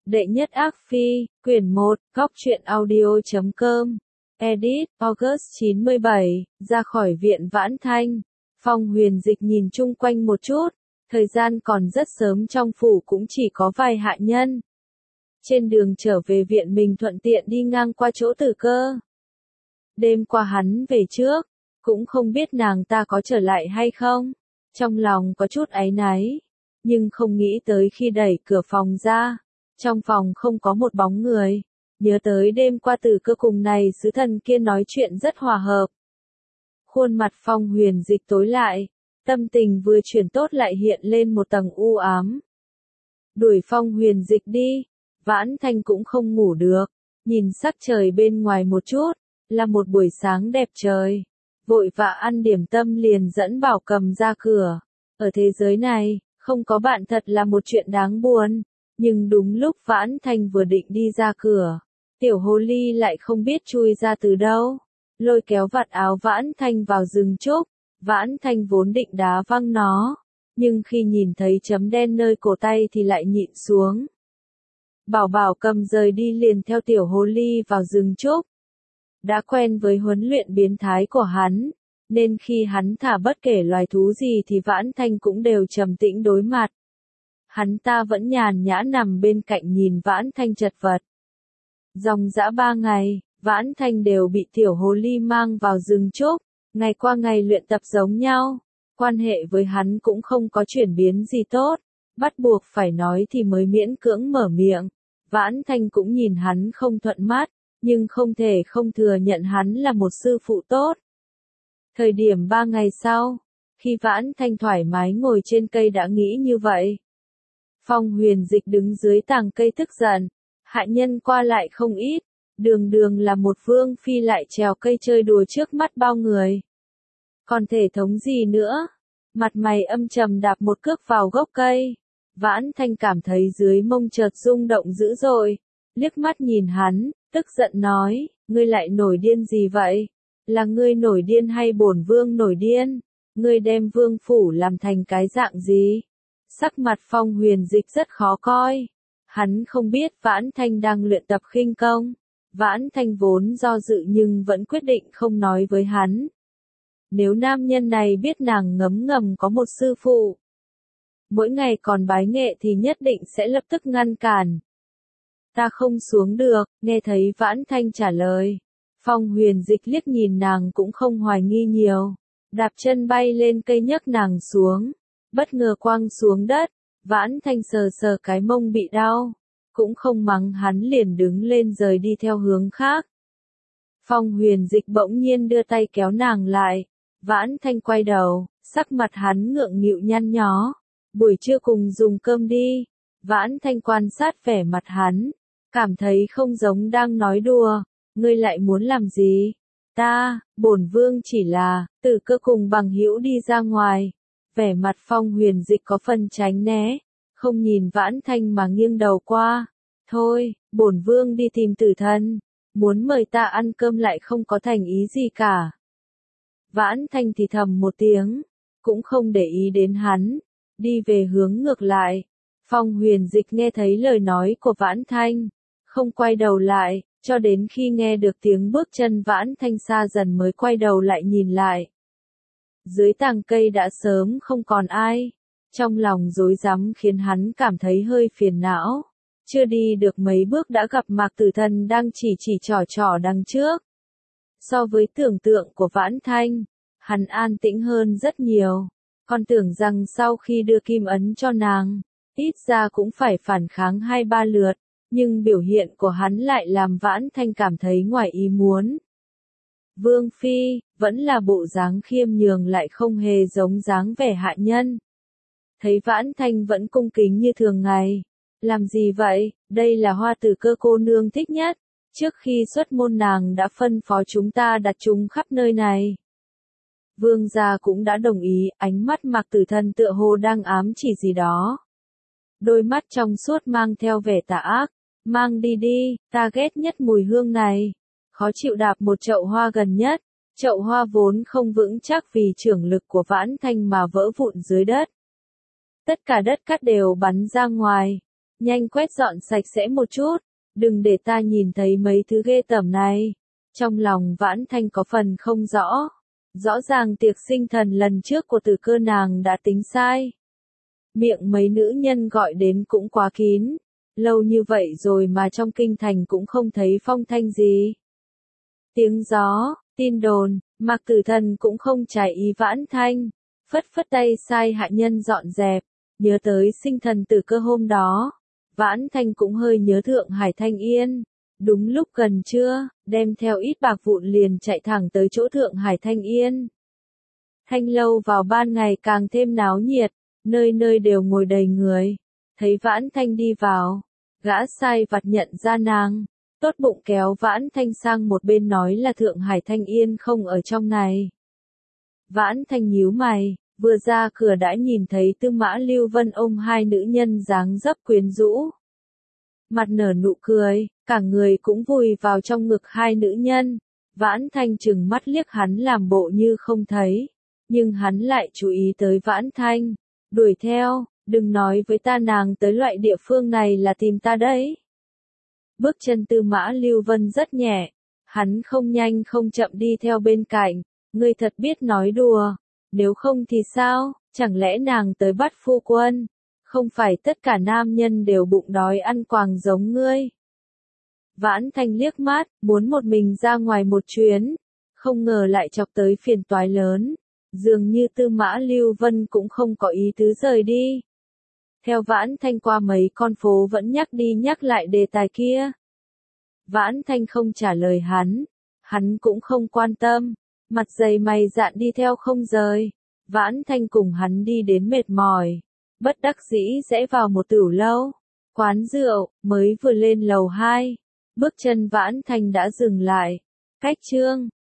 Đệ nhất ác phi, quyển 1, góc truyện audio.com. Edit, August 97, ra khỏi viện Vãn Thanh. Phong Huyền Dịch nhìn chung quanh một chút, thời gian còn rất sớm, trong phủ cũng chỉ có vài hạ nhân. Trên đường trở về viện mình thuận tiện đi ngang qua chỗ Tử Cơ. Đêm qua hắn về trước, cũng không biết nàng ta có trở lại hay không. Trong lòng có chút áy náy, nhưng không nghĩ tới khi đẩy cửa phòng ra, trong phòng không có một bóng người. Nhớ tới đêm qua Tử Cơ cùng này sứ thần kia nói chuyện rất hòa hợp. Khuôn mặt Phong Huyền Dịch tối lại, tâm tình vừa chuyển tốt lại hiện lên một tầng u ám. Đuổi Phong Huyền Dịch đi, Vãn Thanh cũng không ngủ được, nhìn sắc trời bên ngoài một chút, là một buổi sáng đẹp trời. Vội vã ăn điểm tâm liền dẫn Bảo Cầm ra cửa. Ở thế giới này, không có bạn thật là một chuyện đáng buồn. Nhưng đúng lúc Vãn Thanh vừa định đi ra cửa, tiểu hồ ly lại không biết chui ra từ đâu, lôi kéo vạt áo Vãn Thanh vào rừng trúc. Vãn Thanh vốn định đá văng nó, nhưng khi nhìn thấy chấm đen nơi cổ tay thì lại nhịn xuống. Bảo Cầm rời đi liền theo tiểu hồ ly vào rừng trúc. Đã quen với huấn luyện biến thái của hắn, nên khi hắn thả bất kể loài thú gì thì Vãn Thanh cũng đều trầm tĩnh đối mặt. Hắn ta vẫn nhàn nhã nằm bên cạnh nhìn Vãn Thanh chật vật. Dòng dã 3 ngày, Vãn Thanh đều bị tiểu hồ ly mang vào rừng trúc, ngày qua ngày luyện tập giống nhau. Quan hệ với hắn cũng không có chuyển biến gì tốt, bắt buộc phải nói thì mới miễn cưỡng mở miệng. Vãn Thanh cũng nhìn hắn không thuận mắt, nhưng không thể không thừa nhận hắn là một sư phụ tốt. Thời điểm 3 ngày sau, khi Vãn Thanh thoải mái ngồi trên cây đã nghĩ như vậy. Phong Huyền Dịch đứng dưới tàng cây tức giận, hạ nhân qua lại không ít, đường đường là một vương phi lại trèo cây chơi đùa trước mắt bao người. Còn thể thống gì nữa? Mặt mày âm trầm đạp một cước vào gốc cây. Vãn Thanh cảm thấy dưới mông chợt rung động dữ dội, liếc mắt nhìn hắn, tức giận nói, ngươi lại nổi điên gì vậy? Là ngươi nổi điên hay bổn vương nổi điên? Ngươi đem vương phủ làm thành cái dạng gì? Sắc mặt Phong Huyền Dịch rất khó coi. Hắn không biết Vãn Thanh đang luyện tập khinh công. Vãn Thanh vốn do dự nhưng vẫn quyết định không nói với hắn. Nếu nam nhân này biết nàng ngấm ngầm có một sư phụ, mỗi ngày còn bái nghệ thì nhất định sẽ lập tức ngăn cản. Ta không xuống được, nghe thấy Vãn Thanh trả lời. Phong Huyền Dịch liếc nhìn nàng cũng không hoài nghi nhiều. Đạp chân bay lên cây nhấc nàng xuống. Bất ngờ quăng xuống đất. Vãn Thanh sờ sờ cái mông bị đau. Cũng không mắng hắn liền đứng lên rời đi theo hướng khác. Phong Huyền Dịch bỗng nhiên đưa tay kéo nàng lại. Vãn Thanh quay đầu, sắc mặt hắn ngượng nghịu nhăn nhó. Buổi trưa cùng dùng cơm đi. Vãn Thanh quan sát vẻ mặt hắn, cảm thấy không giống đang nói đùa. Ngươi lại muốn làm gì? Bổn vương chỉ là, Tử Cơ cùng bằng hữu đi ra ngoài. Vẻ mặt Phong Huyền Dịch có phần tránh né, không nhìn Vãn Thanh mà nghiêng đầu qua. Thôi, bổn vương đi tìm tử thần, muốn mời ta ăn cơm lại không có thành ý gì cả. Vãn Thanh thì thầm một tiếng, cũng không để ý đến hắn, đi về hướng ngược lại. Phong Huyền Dịch nghe thấy lời nói của Vãn Thanh, không quay đầu lại, cho đến khi nghe được tiếng bước chân Vãn Thanh xa dần mới quay đầu lại nhìn lại. Dưới tàng cây đã sớm không còn ai, trong lòng rối rắm khiến hắn cảm thấy hơi phiền não. Chưa đi được mấy bước đã gặp Mạc Tử Thần đang chỉ trỏ đằng trước. So với tưởng tượng của Vãn Thanh, hắn an tĩnh hơn rất nhiều. Còn tưởng rằng sau khi đưa kim ấn cho nàng, ít ra cũng phải phản kháng 2-3 lượt, nhưng biểu hiện của hắn lại làm Vãn Thanh cảm thấy ngoài ý muốn. Vương phi, vẫn là bộ dáng khiêm nhường lại không hề giống dáng vẻ hạ nhân. Thấy Vãn Thanh vẫn cung kính như thường ngày. Làm gì vậy? Đây là hoa Tử Cơ cô nương thích nhất. Trước khi xuất môn nàng đã phân phó chúng ta đặt chúng khắp nơi này. Vương gia cũng đã đồng ý, ánh mắt Mạc Tử Thần tựa hồ đang ám chỉ gì đó. Đôi mắt trong suốt mang theo vẻ tà ác. Mang đi đi, ta ghét nhất mùi hương này. Khó chịu đạp một chậu hoa gần nhất. Chậu hoa vốn không vững chắc vì chưởng lực của Vãn Thanh mà vỡ vụn dưới đất. Tất cả đất cát đều bắn ra ngoài. Nhanh quét dọn sạch sẽ một chút, đừng để ta nhìn thấy mấy thứ ghê tởm này. Trong lòng Vãn Thanh có phần không rõ. Rõ ràng tiệc sinh thần lần trước của Từ Cơ nàng đã tính sai. Miệng mấy nữ nhân gọi đến cũng quá kín. Lâu như vậy rồi mà trong kinh thành cũng không thấy phong thanh gì. Tiếng gió, tin đồn, Mạc Tử Thần cũng không trái ý Vãn Thanh. Phất phất tay sai hạ nhân dọn dẹp. Nhớ tới sinh thần Từ Cơ hôm đó. Vãn Thanh cũng hơi nhớ Thượng Hải Thanh Yên. Đúng lúc gần trưa, đem theo ít bạc vụn liền chạy thẳng tới chỗ Thượng Hải Thanh Yên. Thanh lâu vào ban ngày càng thêm náo nhiệt, nơi nơi đều ngồi đầy người. Thấy Vãn Thanh đi vào, gã sai vặt nhận ra nàng, tốt bụng kéo Vãn Thanh sang một bên nói là Thượng Hải Thanh Yên không ở trong này. Vãn Thanh nhíu mày, vừa ra cửa đã nhìn thấy Tư Mã Lưu Vân ôm hai nữ nhân dáng dấp quyến rũ. Mặt nở nụ cười, cả người cũng vùi vào trong ngực hai nữ nhân. Vãn Thanh trừng mắt liếc hắn làm bộ như không thấy, nhưng hắn lại chú ý tới Vãn Thanh, đuổi theo, đừng nói với ta nàng tới loại địa phương này là tìm ta đấy. Bước chân Tư Mã Lưu Vân rất nhẹ, hắn không nhanh không chậm đi theo bên cạnh, ngươi thật biết nói đùa, nếu không thì sao, chẳng lẽ nàng tới bắt phu quân? Không phải tất cả nam nhân đều bụng đói ăn quàng giống ngươi. Vãn Thanh liếc mắt, muốn một mình ra ngoài một chuyến, không ngờ lại chọc tới phiền toái lớn, dường như Tư Mã Lưu Vân cũng không có ý tứ rời đi. Theo Vãn Thanh qua mấy con phố vẫn nhắc đi nhắc lại đề tài kia. Vãn Thanh không trả lời hắn cũng không quan tâm, mặt dày mày dạn đi theo không rời. Vãn Thanh cùng hắn đi đến mệt mỏi, bất đắc dĩ rẽ vào một tửu lâu, quán rượu, mới vừa lên lầu 2, bước chân Vãn Thanh đã dừng lại. Cách chương